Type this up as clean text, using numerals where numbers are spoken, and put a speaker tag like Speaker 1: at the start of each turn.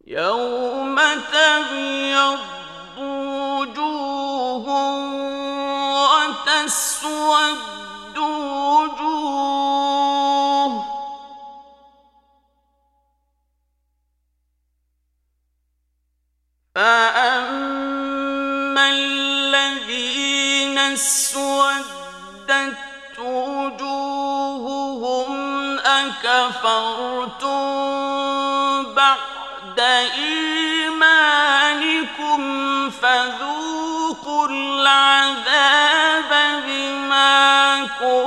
Speaker 1: يوم تبيض وجوه وتسود وجوه فأما الذين اسودت وجوههم أكفرتم بعد إيمانكم فذوقوا العذاب بما كنتم